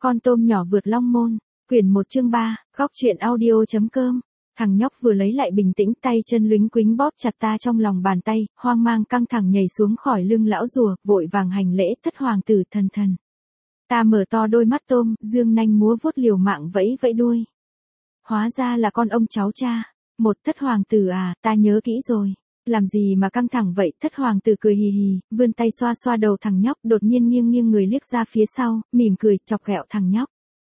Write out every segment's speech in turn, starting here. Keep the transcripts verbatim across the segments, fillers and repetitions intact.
Con tôm nhỏ vượt long môn, quyển một chương ba, góc truyện audio.com. Thằng nhóc vừa lấy lại bình tĩnh, tay chân lúnh quính bóp chặt ta trong lòng bàn tay, hoang mang căng thẳng nhảy xuống khỏi lưng lão rùa, vội vàng hành lễ, thất hoàng tử thần thần. Ta mở to đôi mắt tôm, dương nanh múa vuốt liều mạng vẫy vẫy đuôi. Hóa ra là con ông cháu cha. Một thất hoàng tử à, ta nhớ kỹ rồi. Làm gì mà căng thẳng vậy? Thất hoàng tử cười hì hì, vươn tay xoa xoa đầu thằng nhóc, đột nhiên nghiêng nghiêng người liếc ra phía sau, mỉm cười, chọc ghẹo thằng nhóc.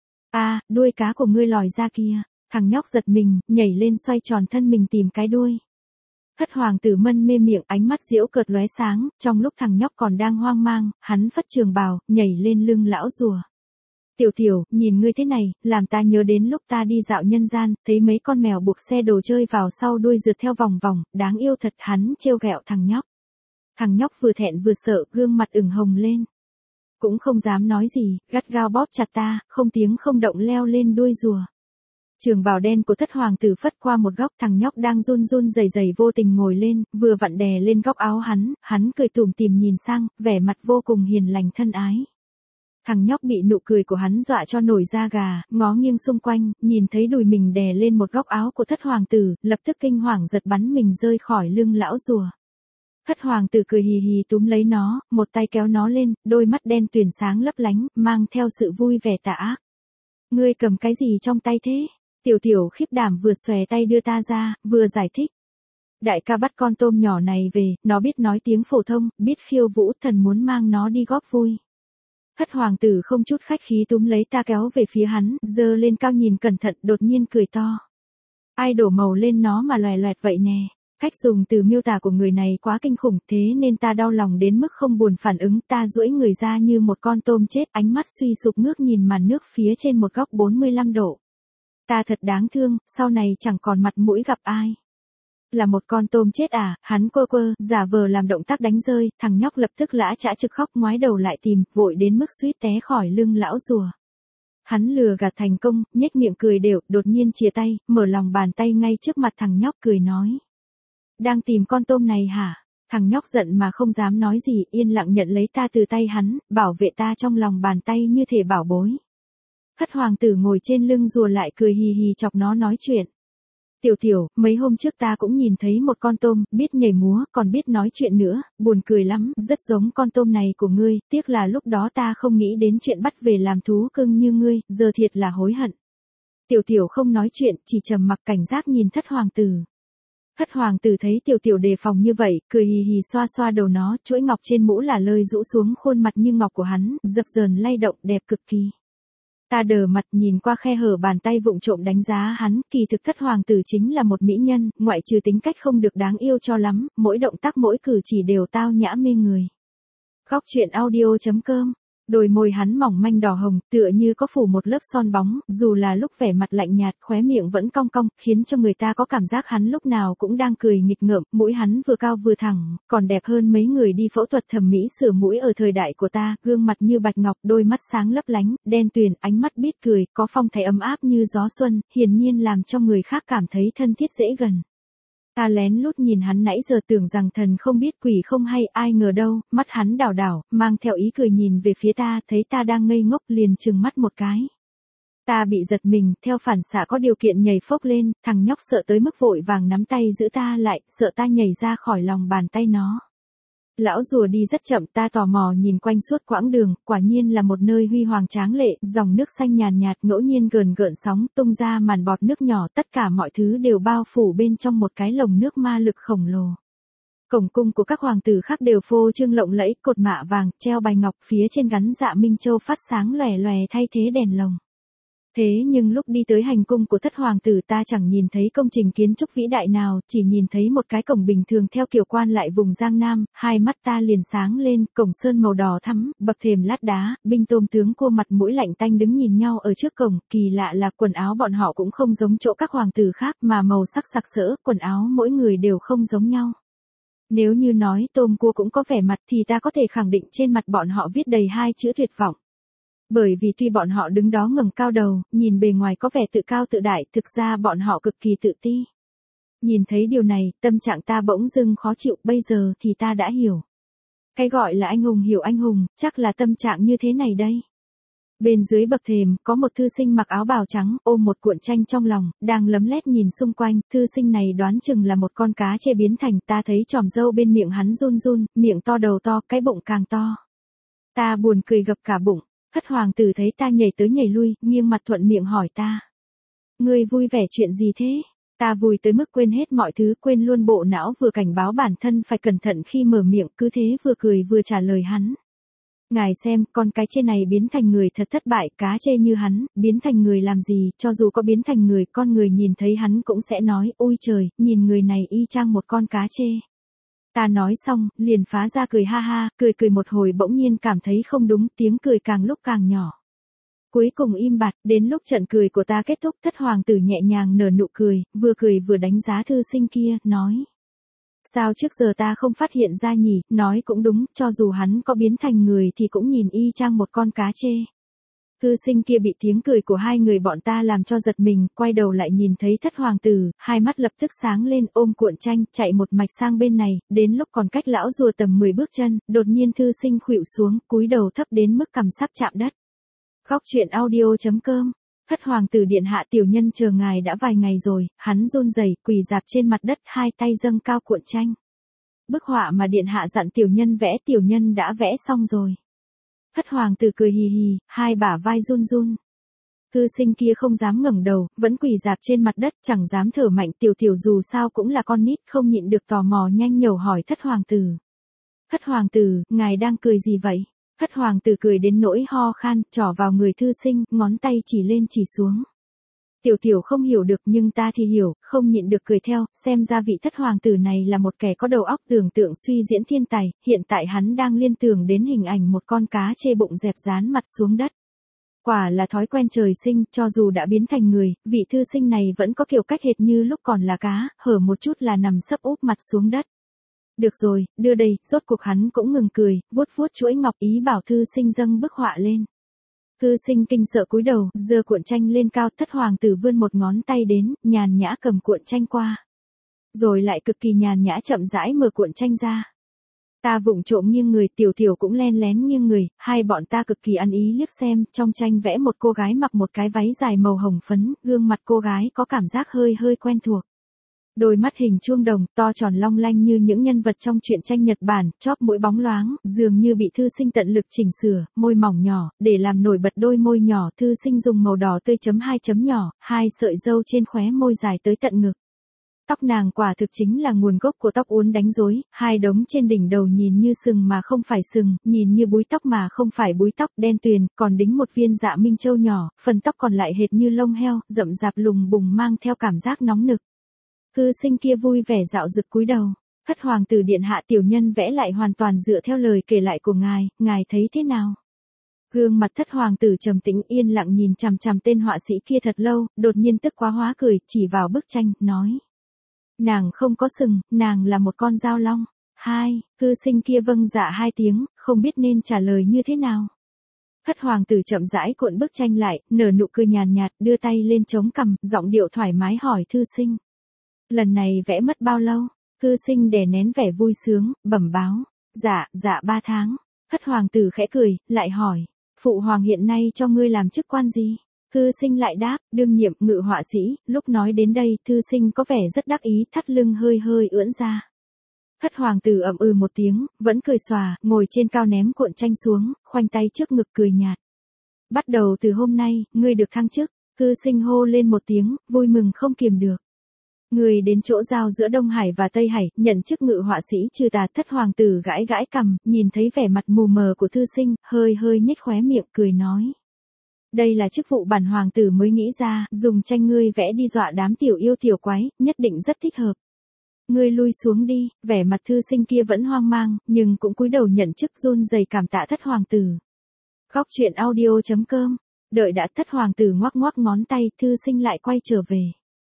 À, đuôi cá của ngươi lòi ra kia. Thằng nhóc giật mình, nhảy lên xoay tròn thân mình tìm cái đuôi. Thất hoàng tử mân mê miệng, ánh mắt giễu cợt lóe sáng, trong lúc thằng nhóc còn đang hoang mang, hắn phất trường bào, nhảy lên lưng lão rùa. Tiểu tiểu, nhìn ngươi thế này, làm ta nhớ đến lúc ta đi dạo nhân gian, thấy mấy con mèo buộc xe đồ chơi vào sau đuôi rượt theo vòng vòng, đáng yêu thật. Hắn trêu ghẹo thằng nhóc. Thằng nhóc vừa thẹn vừa sợ, gương mặt ửng hồng lên. Cũng không dám nói gì, gắt gao bóp chặt ta, không tiếng không động leo lên đuôi rùa. Trường bào đen của thất hoàng tử phất qua một góc, thằng nhóc đang run run rẩy rẩy vô tình ngồi lên, vừa vặn đè lên góc áo hắn, hắn cười tủm tỉm nhìn sang, vẻ mặt vô cùng hiền lành thân ái. Thằng nhóc bị nụ cười của hắn dọa cho nổi da gà, ngó nghiêng xung quanh, nhìn thấy đùi mình đè lên một góc áo của thất hoàng tử, lập tức kinh hoàng giật bắn mình rơi khỏi lưng lão rùa. Thất hoàng tử cười hì hì túm lấy nó, một tay kéo nó lên, đôi mắt đen tuyền sáng lấp lánh, mang theo sự vui vẻ tà ác. Ngươi cầm cái gì trong tay thế? Tiểu tiểu khiếp đảm vừa xòe tay đưa ta ra, vừa giải thích. Đại ca bắt con tôm nhỏ này về, nó biết nói tiếng phổ thông, biết khiêu vũ, thần muốn mang nó đi góp vui. Thất hoàng tử không chút khách khí túm lấy ta kéo về phía hắn, giơ lên cao nhìn cẩn thận, đột nhiên cười to. Ai đổ màu lên nó mà loè loẹt vậy nè? Cách dùng từ miêu tả của người này quá kinh khủng, thế nên ta đau lòng đến mức không buồn phản ứng, ta duỗi người ra như một con tôm chết, ánh mắt suy sụp ngước nhìn màn nước phía trên một góc bốn mươi lăm độ. Ta thật đáng thương, sau này chẳng còn mặt mũi gặp ai. Là một con tôm chết à? Hắn quơ quơ, giả vờ làm động tác đánh rơi, thằng nhóc lập tức lã chã trực khóc, ngoái đầu lại tìm, vội đến mức suýt té khỏi lưng lão rùa. Hắn lừa gạt thành công, nhếch miệng cười đều, đột nhiên chìa tay, mở lòng bàn tay ngay trước mặt thằng nhóc, cười nói. Đang tìm con tôm này hả? Thằng nhóc giận mà không dám nói gì, yên lặng nhận lấy ta từ tay hắn, bảo vệ ta trong lòng bàn tay như thể bảo bối. Thất hoàng tử ngồi trên lưng rùa lại cười hì hì chọc nó nói chuyện. Tiểu tiểu, mấy hôm trước ta cũng nhìn thấy một con tôm, biết nhảy múa, còn biết nói chuyện nữa, buồn cười lắm, rất giống con tôm này của ngươi, tiếc là lúc đó ta không nghĩ đến chuyện bắt về làm thú cưng như ngươi, giờ thiệt là hối hận. Tiểu tiểu không nói chuyện, chỉ trầm mặc cảnh giác nhìn thất hoàng tử. Thất hoàng tử thấy tiểu tiểu đề phòng như vậy, cười hì hì xoa xoa đầu nó, chuỗi ngọc trên mũ là lơi rũ xuống khuôn mặt như ngọc của hắn, dập dờn lay động, đẹp cực kỳ. Ta đờ mặt nhìn qua khe hở bàn tay vụng trộm đánh giá hắn, kỳ thực thất hoàng tử chính là một mỹ nhân, ngoại trừ tính cách không được đáng yêu cho lắm, mỗi động tác mỗi cử chỉ đều tao nhã mê người. Góc truyện audio.com. Đôi môi hắn mỏng manh đỏ hồng, tựa như có phủ một lớp son bóng, dù là lúc vẻ mặt lạnh nhạt, khóe miệng vẫn cong cong, khiến cho người ta có cảm giác hắn lúc nào cũng đang cười nghịch ngợm, mũi hắn vừa cao vừa thẳng, còn đẹp hơn mấy người đi phẫu thuật thẩm mỹ sửa mũi ở thời đại của ta, gương mặt như bạch ngọc, đôi mắt sáng lấp lánh, đen tuyền, ánh mắt biết cười, có phong thái ấm áp như gió xuân, hiển nhiên làm cho người khác cảm thấy thân thiết dễ gần. Ta lén lút nhìn hắn nãy giờ tưởng rằng thần không biết quỷ không hay, ai ngờ đâu, mắt hắn đảo đảo, mang theo ý cười nhìn về phía ta, thấy ta đang ngây ngốc liền trừng mắt một cái. Ta bị giật mình, theo phản xạ có điều kiện nhảy phốc lên, thằng nhóc sợ tới mức vội vàng nắm tay giữ ta lại, sợ ta nhảy ra khỏi lòng bàn tay nó. Lão rùa đi rất chậm, ta tò mò nhìn quanh suốt quãng đường, quả nhiên là một nơi huy hoàng tráng lệ, dòng nước xanh nhàn nhạt, ngẫu nhiên gợn gợn sóng, tung ra màn bọt nước nhỏ, tất cả mọi thứ đều bao phủ bên trong một cái lồng nước ma lực khổng lồ. Cổng cung của các hoàng tử khác đều phô trương lộng lẫy, cột mạ vàng, treo bài ngọc, phía trên gắn dạ minh châu phát sáng lòe lòe thay thế đèn lồng. Thế nhưng lúc đi tới hành cung của thất hoàng tử ta chẳng nhìn thấy công trình kiến trúc vĩ đại nào, chỉ nhìn thấy một cái cổng bình thường theo kiểu quan lại vùng Giang Nam, hai mắt ta liền sáng lên, cổng sơn màu đỏ thắm, bậc thềm lát đá, binh tôm tướng cua mặt mũi lạnh tanh đứng nhìn nhau ở trước cổng, kỳ lạ là quần áo bọn họ cũng không giống chỗ các hoàng tử khác mà màu sắc sặc sỡ, quần áo mỗi người đều không giống nhau. Nếu như nói tôm cua cũng có vẻ mặt thì ta có thể khẳng định trên mặt bọn họ viết đầy hai chữ tuyệt vọng. Bởi vì tuy bọn họ đứng đó ngẩng cao đầu, nhìn bề ngoài có vẻ tự cao tự đại, thực ra bọn họ cực kỳ tự ti. Nhìn thấy điều này, tâm trạng ta bỗng dưng khó chịu, bây giờ thì ta đã hiểu. Cái gọi là anh hùng hiểu anh hùng, chắc là tâm trạng như thế này đây. Bên dưới bậc thềm, có một thư sinh mặc áo bào trắng, ôm một cuộn tranh trong lòng, đang lấm lét nhìn xung quanh, thư sinh này đoán chừng là một con cá chê biến thành, ta thấy tròm râu bên miệng hắn run run, miệng to đầu to, cái bụng càng to. Ta buồn cười gập cả bụng, Thất hoàng tử thấy ta nhảy tới nhảy lui, nghiêng mặt thuận miệng hỏi ta. Ngươi vui vẻ chuyện gì thế? Ta vui tới mức quên hết mọi thứ, quên luôn bộ não vừa cảnh báo bản thân phải cẩn thận khi mở miệng, cứ thế vừa cười vừa trả lời hắn. Ngài xem, con cái chê này biến thành người thật thất bại, cá chê như hắn, biến thành người làm gì, cho dù có biến thành người, con người nhìn thấy hắn cũng sẽ nói, ôi trời, nhìn người này y chang một con cá chê. Ta nói xong, liền phá ra cười ha ha, cười cười một hồi bỗng nhiên cảm thấy không đúng, tiếng cười càng lúc càng nhỏ. Cuối cùng im bặt, đến lúc trận cười của ta kết thúc, Thất hoàng tử nhẹ nhàng nở nụ cười, vừa cười vừa đánh giá thư sinh kia, nói. Sao trước giờ ta không phát hiện ra nhỉ, nói cũng đúng, cho dù hắn có biến thành người thì cũng nhìn y chang một con cá chê. Thư sinh kia bị tiếng cười của hai người bọn ta làm cho giật mình, quay đầu lại nhìn thấy Thất hoàng tử, hai mắt lập tức sáng lên, ôm cuộn tranh, chạy một mạch sang bên này, đến lúc còn cách lão rùa tầm mười bước chân, đột nhiên thư sinh khuỵu xuống, cúi đầu thấp đến mức cằm sắp chạm đất. Góc truyện audio chấm com. Thất hoàng tử điện hạ, tiểu nhân chờ ngài đã vài ngày rồi, hắn run rẩy, quỳ dạp trên mặt đất, hai tay dâng cao cuộn tranh. Bức họa mà điện hạ dặn tiểu nhân vẽ, tiểu nhân đã vẽ xong rồi. Thất hoàng tử cười hì hì, hai bả vai run run. Thư sinh kia không dám ngẩng đầu, vẫn quỳ dạp trên mặt đất, chẳng dám thở mạnh, tiểu tiểu dù sao cũng là con nít, không nhịn được tò mò nhanh nhẩu hỏi thất hoàng tử. Thất hoàng tử, ngài đang cười gì vậy? Thất hoàng tử cười đến nỗi ho khan, trỏ vào người thư sinh, ngón tay chỉ lên chỉ xuống. Tiểu tiểu không hiểu được nhưng ta thì hiểu, không nhịn được cười theo, xem ra vị thất hoàng tử này là một kẻ có đầu óc tưởng tượng suy diễn thiên tài, hiện tại hắn đang liên tưởng đến hình ảnh một con cá chê bụng dẹp dán mặt xuống đất. Quả là thói quen trời sinh, cho dù đã biến thành người, vị thư sinh này vẫn có kiểu cách hệt như lúc còn là cá, hở một chút là nằm sấp úp mặt xuống đất. Được rồi, đưa đây, rốt cuộc hắn cũng ngừng cười, vuốt vuốt chuỗi ngọc ý bảo thư sinh dâng bức họa lên. Thư sinh kinh sợ cúi đầu, giơ cuộn tranh lên cao, thất hoàng tử vươn một ngón tay đến, nhàn nhã cầm cuộn tranh qua. Rồi lại cực kỳ nhàn nhã chậm rãi mở cuộn tranh ra. Ta vụng trộm nghiêng người, tiểu tiểu cũng len lén nghiêng người, hai bọn ta cực kỳ ăn ý liếc xem, trong tranh vẽ một cô gái mặc một cái váy dài màu hồng phấn, gương mặt cô gái có cảm giác hơi hơi quen thuộc. Đôi mắt hình chuông đồng, to tròn long lanh như những nhân vật trong truyện tranh Nhật Bản, chóp mũi bóng loáng, dường như bị thư sinh tận lực chỉnh sửa, môi mỏng nhỏ, để làm nổi bật đôi môi nhỏ, thư sinh dùng màu đỏ tươi chấm hai chấm nhỏ, hai sợi râu trên khóe môi dài tới tận ngực. Tóc nàng quả thực chính là nguồn gốc của tóc uốn đánh rối, hai đống trên đỉnh đầu nhìn như sừng mà không phải sừng, nhìn như búi tóc mà không phải búi tóc, đen tuyền, còn đính một viên dạ minh châu nhỏ, phần tóc còn lại hệt như lông heo, rậm rạp lùng bùng mang theo cảm giác nóng nực. Thư sinh kia vui vẻ dạo dực cúi đầu. Thất hoàng tử điện hạ, tiểu nhân vẽ lại hoàn toàn dựa theo lời kể lại của ngài, ngài thấy thế nào? Gương mặt thất hoàng tử trầm tĩnh yên lặng nhìn chằm chằm tên họa sĩ kia thật lâu, đột nhiên tức quá hóa cười, chỉ vào bức tranh, nói. Nàng không có sừng, nàng là một con dao long. Hai, thư sinh kia vâng dạ hai tiếng, không biết nên trả lời như thế nào. Thất hoàng tử chậm rãi cuộn bức tranh lại, nở nụ cười nhàn nhạt, đưa tay lên chống cằm, giọng điệu thoải mái hỏi thư sinh. Lần này vẽ mất bao lâu? Thư sinh đè nén vẻ vui sướng, bẩm báo. Dạ, dạ ba tháng. Thất hoàng tử khẽ cười, lại hỏi. Phụ hoàng hiện nay cho ngươi làm chức quan gì? Thư sinh lại đáp, đương nhiệm ngự họa sĩ. Lúc nói đến đây, thư sinh có vẻ rất đắc ý, thắt lưng hơi hơi ưỡn ra. Thất hoàng tử ậm ừ một tiếng, vẫn cười xòa, ngồi trên cao ném cuộn tranh xuống, khoanh tay trước ngực cười nhạt. Bắt đầu từ hôm nay, ngươi được thăng chức. Thư sinh hô lên một tiếng, vui mừng không kiềm được. Người đến chỗ giao giữa Đông Hải và Tây Hải, nhận chức ngự họa sĩ trừ tà. Thất hoàng tử gãi gãi cằm, nhìn thấy vẻ mặt mù mờ của thư sinh, hơi hơi nhếch khóe miệng cười nói. Đây là chức vụ bản hoàng tử mới nghĩ ra, dùng tranh ngươi vẽ đi dọa đám tiểu yêu tiểu quái, nhất định rất thích hợp. Ngươi lui xuống đi, vẻ mặt thư sinh kia vẫn hoang mang, nhưng cũng cúi đầu nhận chức run rẩy cảm tạ thất hoàng tử. Góc truyện audio chấm com. Đợi đã, thất hoàng tử ngoắc ngoắc ngón tay, thư sinh lại quay trở về.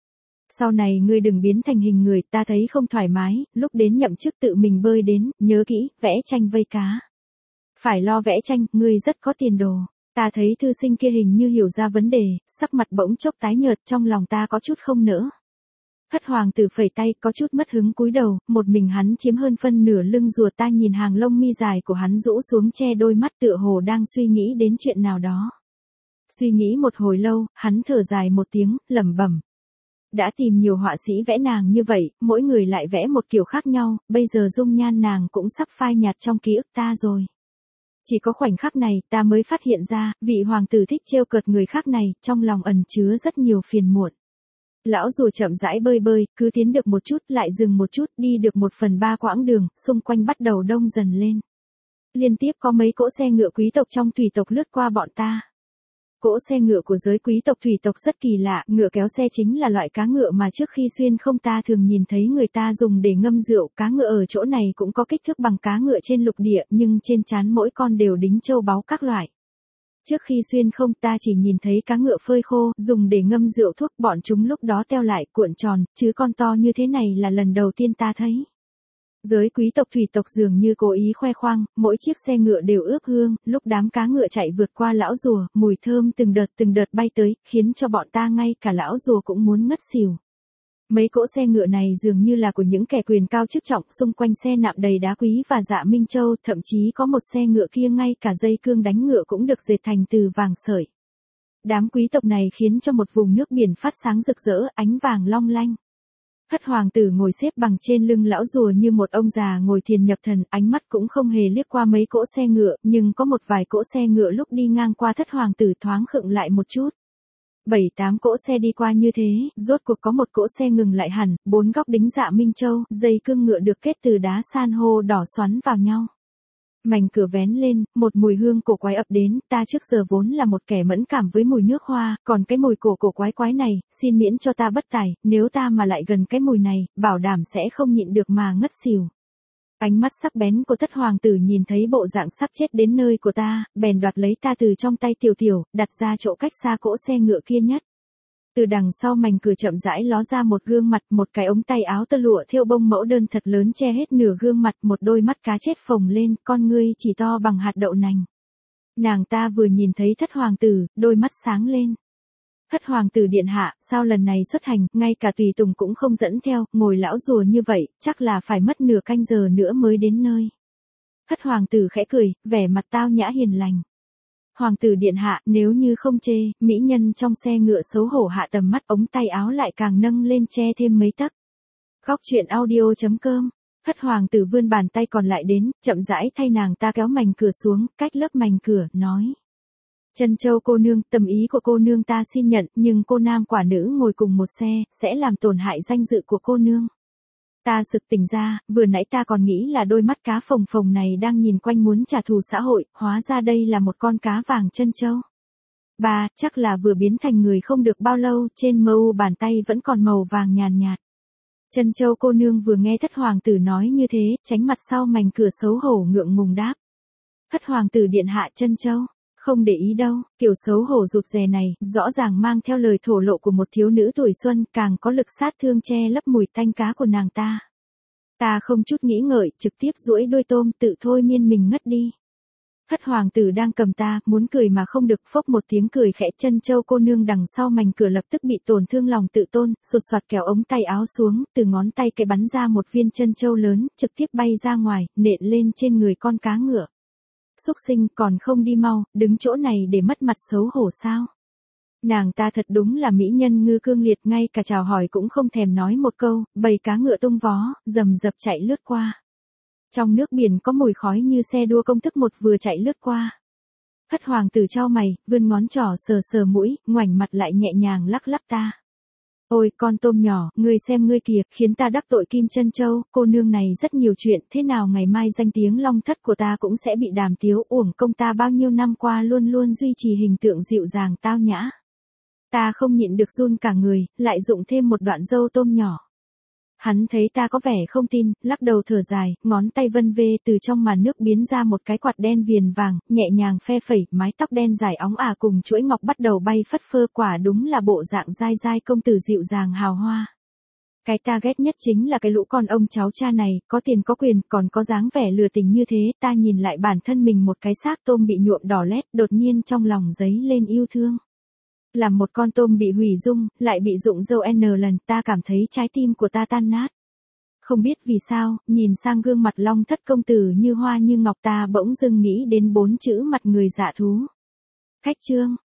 Sau này ngươi đừng biến thành hình người, ta thấy không thoải mái, lúc đến nhậm chức tự mình bơi đến, nhớ kỹ, vẽ tranh vây cá. Phải lo vẽ tranh, ngươi rất có tiền đồ. Ta thấy thư sinh kia hình như hiểu ra vấn đề, sắc mặt bỗng chốc tái nhợt, trong lòng ta có chút không nỡ. Thất hoàng tử phẩy tay, có chút mất hứng cúi đầu, một mình hắn chiếm hơn phân nửa lưng rùa, ta nhìn hàng lông mi dài của hắn rũ xuống che đôi mắt tựa hồ đang suy nghĩ đến chuyện nào đó. Suy nghĩ một hồi lâu, hắn thở dài một tiếng, lẩm bẩm. Đã tìm nhiều họa sĩ vẽ nàng như vậy, mỗi người lại vẽ một kiểu khác nhau, bây giờ dung nhan nàng cũng sắp phai nhạt trong ký ức ta rồi. Chỉ có khoảnh khắc này ta mới phát hiện ra, vị hoàng tử thích trêu cợt người khác này, trong lòng ẩn chứa rất nhiều phiền muộn. Lão rùa chậm rãi bơi bơi, cứ tiến được một chút lại dừng một chút, đi được một phần ba quãng đường, xung quanh bắt đầu đông dần lên. Liên tiếp có mấy cỗ xe ngựa quý tộc trong thủy tộc lướt qua bọn ta. Cỗ xe ngựa của giới quý tộc thủy tộc rất kỳ lạ, ngựa kéo xe chính là loại cá ngựa mà trước khi xuyên không ta thường nhìn thấy người ta dùng để ngâm rượu. Cá ngựa ở chỗ này cũng có kích thước bằng cá ngựa trên lục địa, nhưng trên trán mỗi con đều đính châu báu các loại. Trước khi xuyên không ta chỉ nhìn thấy cá ngựa phơi khô, dùng để ngâm rượu thuốc, bọn chúng lúc đó teo lại cuộn tròn, chứ con to như thế này là lần đầu tiên ta thấy. Giới quý tộc thủy tộc dường như cố ý khoe khoang, mỗi chiếc xe ngựa đều ướp hương, lúc đám cá ngựa chạy vượt qua lão rùa, mùi thơm từng đợt từng đợt bay tới, khiến cho bọn ta ngay cả lão rùa cũng muốn ngất xỉu. Mấy cỗ xe ngựa này dường như là của những kẻ quyền cao chức trọng, xung quanh xe nạm đầy đá quý và dạ minh châu, thậm chí có một xe ngựa kia ngay cả dây cương đánh ngựa cũng được dệt thành từ vàng sợi. Đám quý tộc này khiến cho một vùng nước biển phát sáng rực rỡ, ánh vàng long lanh. Thất hoàng tử ngồi xếp bằng trên lưng lão rùa như một ông già ngồi thiền nhập thần, ánh mắt cũng không hề liếc qua mấy cỗ xe ngựa, nhưng có một vài cỗ xe ngựa lúc đi ngang qua thất hoàng tử thoáng khựng lại một chút. Bảy tám cỗ xe đi qua như thế, rốt cuộc có một cỗ xe ngừng lại hẳn, bốn góc đính dạ minh châu, dây cương ngựa được kết từ đá san hô đỏ xoắn vào nhau. Mảnh cửa vén lên, một mùi hương cổ quái ập đến, ta trước giờ vốn là một kẻ mẫn cảm với mùi nước hoa, còn cái mùi cổ cổ quái quái này, xin miễn cho ta bất tài, nếu ta mà lại gần cái mùi này, bảo đảm sẽ không nhịn được mà ngất xỉu. Ánh mắt sắc bén của thất hoàng tử nhìn thấy bộ dạng sắp chết đến nơi của ta, bèn đoạt lấy ta từ trong tay tiểu tiểu, đặt ra chỗ cách xa cỗ xe ngựa kia nhất. Từ đằng sau mảnh cửa chậm rãi ló ra một gương mặt, một cái ống tay áo tơ lụa thêu bông mẫu đơn thật lớn che hết nửa gương mặt, một đôi mắt cá chết phồng lên, con ngươi chỉ to bằng hạt đậu nành. Nàng ta vừa nhìn thấy thất hoàng tử, đôi mắt sáng lên. Thất hoàng tử điện hạ, sao lần này xuất hành, ngay cả tùy tùng cũng không dẫn theo, ngồi lão rùa như vậy, chắc là phải mất nửa canh giờ nữa mới đến nơi. Thất hoàng tử khẽ cười, vẻ mặt tao nhã hiền lành. Hoàng tử điện hạ, nếu như không chê, mỹ nhân trong xe ngựa xấu hổ hạ tầm mắt, ống tay áo lại càng nâng lên che thêm mấy tấc. Góc truyện audio chấm com. Thất hoàng tử vươn bàn tay còn lại đến, chậm rãi thay nàng ta kéo mảnh cửa xuống, cách lớp mảnh cửa, nói. Trân Châu cô nương, tâm ý của cô nương ta xin nhận, nhưng cô nam quả nữ ngồi cùng một xe, sẽ làm tổn hại danh dự của cô nương. Ta sực tỉnh ra, vừa nãy ta còn nghĩ là đôi mắt cá phồng phồng này đang nhìn quanh muốn trả thù xã hội, hóa ra đây là một con cá vàng Trân Châu. Ba, chắc là vừa biến thành người không được bao lâu, trên mờ u bàn tay vẫn còn màu vàng nhàn nhạt. Trân Châu cô nương vừa nghe thất hoàng tử nói như thế, tránh mặt sau mảnh cửa xấu hổ ngượng ngùng đáp. Thất hoàng tử điện hạ Trân Châu. Không để ý đâu, kiểu xấu hổ rụt rè này, rõ ràng mang theo lời thổ lộ của một thiếu nữ tuổi xuân, càng có lực sát thương che lấp mùi tanh cá của nàng ta. Ta không chút nghĩ ngợi, trực tiếp duỗi đôi tôm tự thôi miên mình ngất đi. Thất hoàng tử đang cầm ta, muốn cười mà không được, phốc một tiếng cười khẽ. Trân Châu cô nương đằng sau mảnh cửa lập tức bị tổn thương lòng tự tôn, sột soạt kéo ống tay áo xuống, từ ngón tay cái bắn ra một viên trân châu lớn, trực tiếp bay ra ngoài, nện lên trên người con cá ngựa. Xúc sinh, còn không đi mau, đứng chỗ này để mất mặt xấu hổ sao? Nàng ta thật đúng là mỹ nhân ngư cương liệt, ngay cả chào hỏi cũng không thèm nói một câu, bầy cá ngựa tung vó, rầm rập chạy lướt qua. Trong nước biển có mùi khói như xe đua công thức một vừa chạy lướt qua. Thất hoàng tử chau mày, vươn ngón trỏ sờ sờ mũi, ngoảnh mặt lại nhẹ nhàng lắc lắc ta. Ôi con tôm nhỏ, ngươi xem ngươi kìa, khiến ta đắc tội Kim Trân Châu, cô nương này rất nhiều chuyện, thế nào ngày mai danh tiếng long thất của ta cũng sẽ bị đàm tiếu, uổng công ta bao nhiêu năm qua luôn luôn duy trì hình tượng dịu dàng tao nhã. Ta không nhịn được run cả người, lại dụng thêm một đoạn râu tôm nhỏ. Hắn thấy ta có vẻ không tin, lắc đầu thở dài, ngón tay vân vê từ trong màn nước biến ra một cái quạt đen viền vàng, nhẹ nhàng phe phẩy, mái tóc đen dài óng ả cùng chuỗi ngọc bắt đầu bay phất phơ, quả đúng là bộ dạng dai dai công tử dịu dàng hào hoa. Cái ta ghét nhất chính là cái lũ con ông cháu cha này, có tiền có quyền, còn có dáng vẻ lừa tình như thế, ta nhìn lại bản thân mình một cái xác tôm bị nhuộm đỏ lét, đột nhiên trong lòng dấy lên yêu thương. Làm một con tôm bị hủy dung, lại bị rụng râu N lần, ta cảm thấy trái tim của ta tan nát. Không biết vì sao, nhìn sang gương mặt long thất công tử như hoa như ngọc, ta bỗng dưng nghĩ đến bốn chữ mặt người dạ thú. Khách trương,